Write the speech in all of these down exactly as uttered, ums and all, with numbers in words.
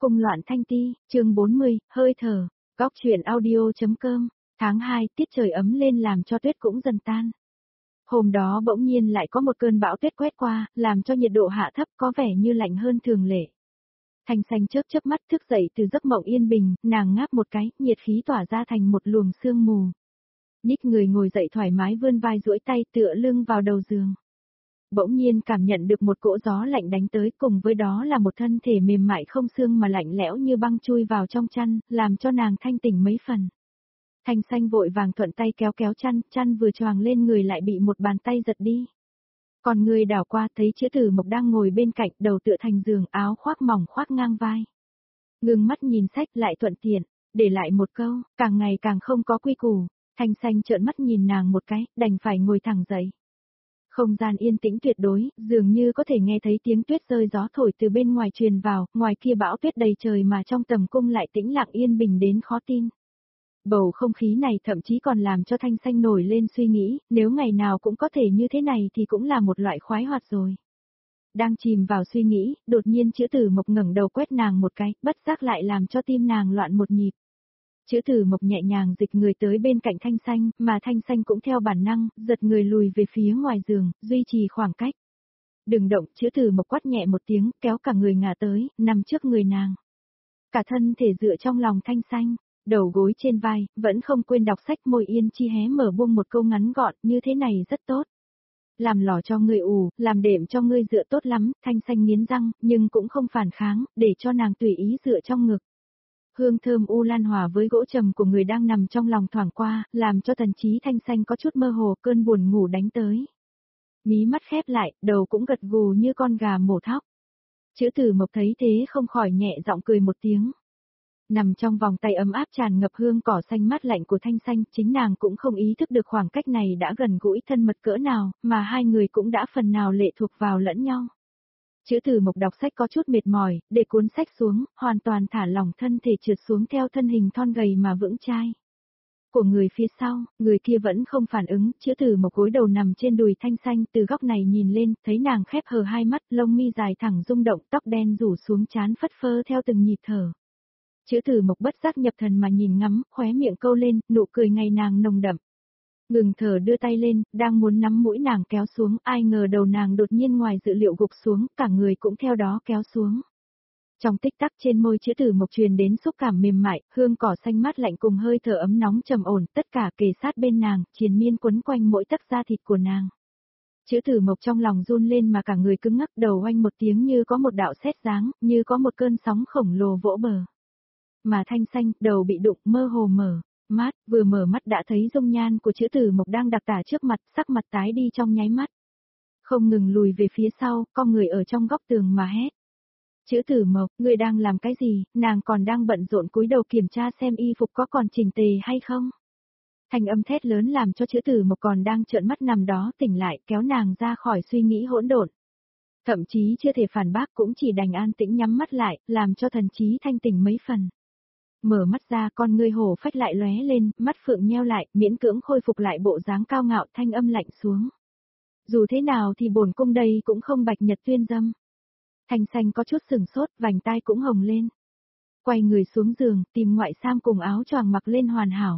Cung loạn thanh ti, chương bốn mươi, hơi thở, góc truyện audio.com, tháng hai tiết trời ấm lên làm cho tuyết cũng dần tan. Hôm đó bỗng nhiên lại có một cơn bão tuyết quét qua, làm cho nhiệt độ hạ thấp có vẻ như lạnh hơn thường lệ. Thanh xanh chớp chớp mắt thức dậy từ giấc mộng yên bình, nàng ngáp một cái, nhiệt khí tỏa ra thành một luồng sương mù. Nhích người ngồi dậy thoải mái vươn vai duỗi tay tựa lưng vào đầu giường. Bỗng nhiên cảm nhận được một cỗ gió lạnh đánh tới, cùng với đó là một thân thể mềm mại không xương mà lạnh lẽo như băng chui vào trong chăn, làm cho nàng thanh tỉnh mấy phần. Thanh xanh vội vàng thuận tay kéo kéo chăn, chăn vừa choàng lên người lại bị một bàn tay giật đi. Còn người đảo qua thấy chữ tử mộc đang ngồi bên cạnh, đầu tựa thành giường, áo khoác mỏng khoác ngang vai. Ngưng mắt nhìn sách lại thuận tiện, để lại một câu, càng ngày càng không có quy củ. Thanh xanh trợn mắt nhìn nàng một cái, đành phải ngồi thẳng dậy. Không gian yên tĩnh tuyệt đối, dường như có thể nghe thấy tiếng tuyết rơi gió thổi từ bên ngoài truyền vào, ngoài kia bão tuyết đầy trời mà trong tầm cung lại tĩnh lặng yên bình đến khó tin. Bầu không khí này thậm chí còn làm cho Thanh xanh nổi lên suy nghĩ, nếu ngày nào cũng có thể như thế này thì cũng là một loại khoái hoạt rồi. Đang chìm vào suy nghĩ, đột nhiên chữ tử mộc ngẩng đầu quét nàng một cái, bất giác lại làm cho tim nàng loạn một nhịp. Chữ tử mộc nhẹ nhàng dịch người tới bên cạnh Thanh xanh, mà Thanh xanh cũng theo bản năng, giật người lùi về phía ngoài giường, duy trì khoảng cách. Đừng động, chữ tử mộc quát nhẹ một tiếng, kéo cả người ngả tới, nằm trước người nàng. Cả thân thể dựa trong lòng Thanh xanh, đầu gối trên vai, vẫn không quên đọc sách, môi yên chi hé mở buông một câu ngắn gọn, như thế này rất tốt. Làm lò cho ngươi ủ, làm đệm cho ngươi dựa tốt lắm, Thanh xanh nghiến răng, nhưng cũng không phản kháng, để cho nàng tùy ý dựa trong ngực. Hương thơm u lan hòa với gỗ trầm của người đang nằm trong lòng thoảng qua, làm cho thần trí Thanh xanh có chút mơ hồ, cơn buồn ngủ đánh tới. Mí mắt khép lại, đầu cũng gật gù như con gà mổ thóc. Chữ tử mộc thấy thế không khỏi nhẹ giọng cười một tiếng. Nằm trong vòng tay ấm áp tràn ngập hương cỏ xanh mát lạnh của Thanh xanh, chính nàng cũng không ý thức được khoảng cách này đã gần gũi thân mật cỡ nào, mà hai người cũng đã phần nào lệ thuộc vào lẫn nhau. Chữ tử mộc đọc sách có chút mệt mỏi, để cuốn sách xuống, hoàn toàn thả lỏng thân thể trượt xuống theo thân hình thon gầy mà vững chai. Của người phía sau, người kia vẫn không phản ứng, chữ tử mộc gối đầu nằm trên đùi Thanh xanh, từ góc này nhìn lên, thấy nàng khép hờ hai mắt, lông mi dài thẳng rung động, tóc đen rủ xuống trán phất phơ theo từng nhịp thở. Chữ tử mộc bất giác nhập thần mà nhìn ngắm, khóe miệng câu lên, nụ cười ngày nàng nồng đậm. Ngừng thở đưa tay lên, đang muốn nắm mũi nàng kéo xuống, ai ngờ đầu nàng đột nhiên ngoài dự liệu gục xuống, cả người cũng theo đó kéo xuống. Trong tích tắc trên môi chữ tử mộc truyền đến xúc cảm mềm mại, hương cỏ xanh mát lạnh cùng hơi thở ấm nóng trầm ổn, tất cả kề sát bên nàng, triền miên quấn quanh mỗi tấc da thịt của nàng. Chữ tử mộc trong lòng run lên mà cả người cứng ngắc, đầu oanh một tiếng như có một đạo sét giáng, như có một cơn sóng khổng lồ vỗ bờ. Mà Thanh xanh, đầu bị đụng, mơ hồ mở mắt, vừa mở mắt đã thấy dung nhan của chữ tử mộc đang đặc tả trước mặt, sắc mặt tái đi trong nháy mắt. Không ngừng lùi về phía sau, con người ở trong góc tường mà hét. Chữ tử mộc, ngươi đang làm cái gì? Nàng còn đang bận rộn cúi đầu kiểm tra xem y phục có còn chỉnh tề hay không. Thanh âm thét lớn làm cho chữ tử mộc còn đang trợn mắt nằm đó tỉnh lại, kéo nàng ra khỏi suy nghĩ hỗn độn. Thậm chí chưa thể phản bác, cũng chỉ đành an tĩnh nhắm mắt lại, làm cho thần trí thanh tỉnh mấy phần. Mở mắt ra, con ngươi hổ phách lại lóe lên, mắt phượng nheo lại, miễn cưỡng khôi phục lại bộ dáng cao ngạo, thanh âm lạnh xuống. Dù thế nào thì bổn cung đây cũng không bạch nhật tuyên dâm. Thanh xanh có chút sừng sốt, vành tai cũng hồng lên. Quay người xuống giường, tìm ngoại sam cùng áo choàng mặc lên hoàn hảo.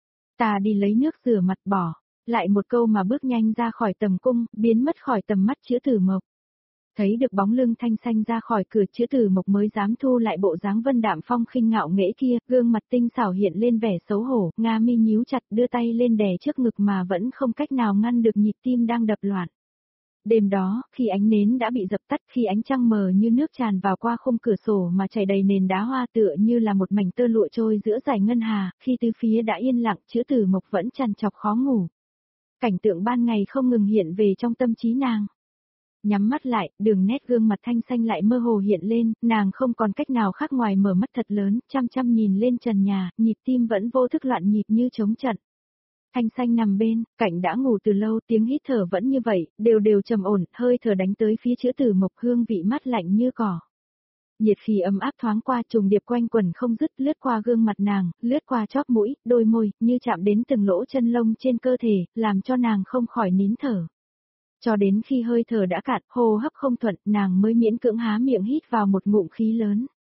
Ta đi lấy nước rửa mặt bỏ, lại một câu mà bước nhanh ra khỏi tầm cung, biến mất khỏi tầm mắt chữ tử mộc. Thấy được bóng lưng Thanh xanh ra khỏi cửa, chữ tử mộc mới dám thu lại bộ dáng vân đạm phong khinh ngạo nghễ kia, gương mặt tinh xảo hiện lên vẻ xấu hổ, nga mi nhíu chặt đưa tay lên đè trước ngực mà vẫn không cách nào ngăn được nhịp tim đang đập loạn. Đêm đó, khi ánh nến đã bị dập tắt, khi ánh trăng mờ như nước tràn vào qua khung cửa sổ mà chảy đầy nền đá hoa tựa như là một mảnh tơ lụa trôi giữa dải ngân hà, khi tứ phía đã yên lặng, chữ tử mộc vẫn trằn trọc khó ngủ. Cảnh tượng ban ngày không ngừng hiện về trong tâm trí nàng. Nhắm mắt lại, đường nét gương mặt Thanh xanh lại mơ hồ hiện lên, nàng không còn cách nào khác ngoài mở mắt thật lớn, chăm chăm nhìn lên trần nhà, nhịp tim vẫn vô thức loạn nhịp như trống trận. Thanh xanh nằm bên, cạnh đã ngủ từ lâu, tiếng hít thở vẫn như vậy, đều đều trầm ổn, hơi thở đánh tới phía chữ tử mộc, hương vị mát lạnh như cỏ. Nhiệt khí ấm áp thoáng qua trùng điệp quanh quần không dứt, lướt qua gương mặt nàng, lướt qua chóp mũi, đôi môi, như chạm đến từng lỗ chân lông trên cơ thể, làm cho nàng không khỏi nín thở. Cho đến khi hơi thở đã cạn, hô hấp không thuận, nàng mới miễn cưỡng há miệng hít vào một ngụm khí lớn.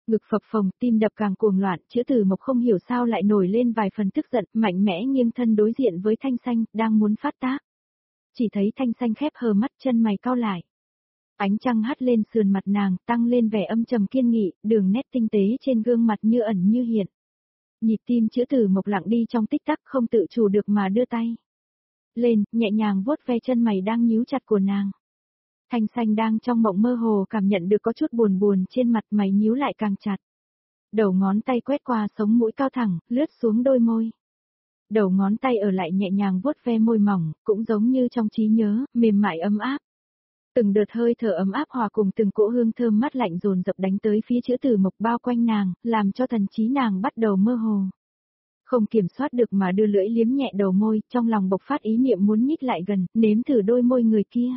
Ngực phập phồng, tim đập càng cuồng loạn, Chữ Tử Mộc không hiểu sao lại nổi lên vài phần tức giận, mạnh mẽ nghiêng thân đối diện với Thanh Xanh, đang muốn phát tác. Chỉ thấy Thanh Xanh khép hờ mắt, chân mày cau lại. Ánh trăng hắt lên sườn mặt nàng, tăng lên vẻ âm trầm kiên nghị, đường nét tinh tế trên gương mặt như ẩn như hiện. Nhịp tim Chữ Tử Mộc lặng đi trong tích tắc, không tự chủ được mà đưa tay lên, nhẹ nhàng vuốt ve chân mày đang nhíu chặt của nàng. Thanh Xanh đang trong mộng mơ hồ cảm nhận được có chút buồn buồn trên mặt, mày nhíu lại càng chặt. Đầu ngón tay quét qua sống mũi cao thẳng, lướt xuống đôi môi. Đầu ngón tay ở lại nhẹ nhàng vuốt ve môi mỏng, cũng giống như trong trí nhớ, mềm mại ấm áp. Từng đợt hơi thở ấm áp hòa cùng từng cỗ hương thơm mát lạnh dồn dập đánh tới phía Chữ Tử Mộc bao quanh nàng, làm cho thần trí nàng bắt đầu mơ hồ. Không kiểm soát được mà đưa lưỡi liếm nhẹ đầu môi, trong lòng bộc phát ý niệm muốn nhích lại gần, nếm thử đôi môi người kia.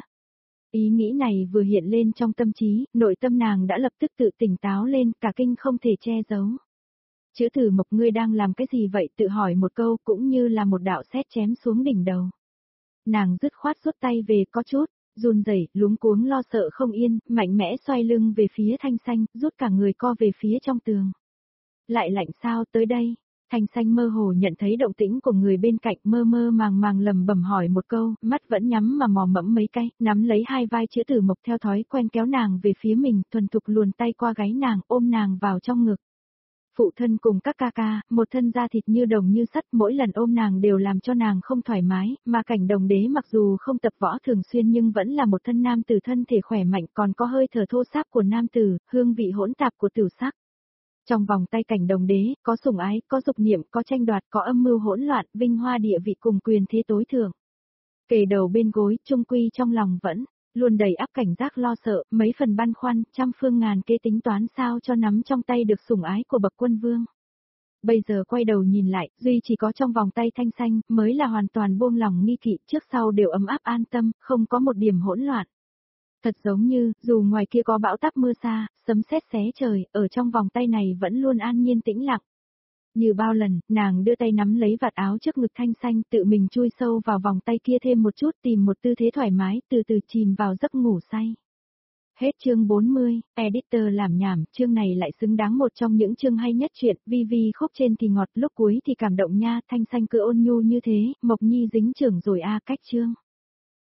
Ý nghĩ này vừa hiện lên trong tâm trí, nội tâm nàng đã lập tức tự tỉnh táo lên, cả kinh không thể che giấu. Chữ Tử Mộc, ngươi đang làm cái gì vậy? Tự hỏi một câu cũng như là một đạo sét chém xuống đỉnh đầu. Nàng dứt khoát rút tay về, có chút run rẩy, luống cuống lo sợ không yên, mạnh mẽ xoay lưng về phía Thanh Xanh, rút cả người co về phía trong tường. Lại lạnh sao, tới đây? Thanh Xanh mơ hồ nhận thấy động tĩnh của người bên cạnh, mơ mơ màng màng lầm bầm hỏi một câu, mắt vẫn nhắm mà mò mẫm mấy cái, nắm lấy hai vai Chữ Tử Mộc theo thói quen kéo nàng về phía mình, thuần thục luồn tay qua gáy nàng, ôm nàng vào trong ngực. Phụ thân cùng các ca ca, một thân da thịt như đồng như sắt, mỗi lần ôm nàng đều làm cho nàng không thoải mái, mà Cảnh Đồng Đế mặc dù không tập võ thường xuyên nhưng vẫn là một thân nam tử thân thể khỏe mạnh, còn có hơi thở thô sáp của nam tử, hương vị hỗn tạp của tử sắc. Trong vòng tay Cảnh Đồng Đế, có sủng ái, có dục niệm, có tranh đoạt, có âm mưu hỗn loạn, vinh hoa địa vị cùng quyền thế tối thượng. Kề đầu bên gối, chung quy trong lòng vẫn luôn đầy áp cảnh giác lo sợ, mấy phần băn khoăn, trăm phương ngàn kế tính toán sao cho nắm trong tay được sủng ái của bậc quân vương. Bây giờ quay đầu nhìn lại, duy chỉ có trong vòng tay Thanh Xanh, mới là hoàn toàn buông lòng nghi kỵ, trước sau đều ấm áp an tâm, không có một điểm hỗn loạn. Thật giống như, dù ngoài kia có bão táp mưa xa, sấm sét xé trời, ở trong vòng tay này vẫn luôn an nhiên tĩnh lặng. Như bao lần, nàng đưa tay nắm lấy vạt áo trước ngực Thanh Xanh, tự mình chui sâu vào vòng tay kia thêm một chút, tìm một tư thế thoải mái, từ từ chìm vào giấc ngủ say. Hết chương bốn mươi, editor làm nhảm, chương này lại xứng đáng một trong những chương hay nhất truyện, vi vi khúc trên thì ngọt, lúc cuối thì cảm động nha, Thanh Xanh cứ ôn nhu như thế, Mộc Nhi dính trưởng rồi a, cách chương.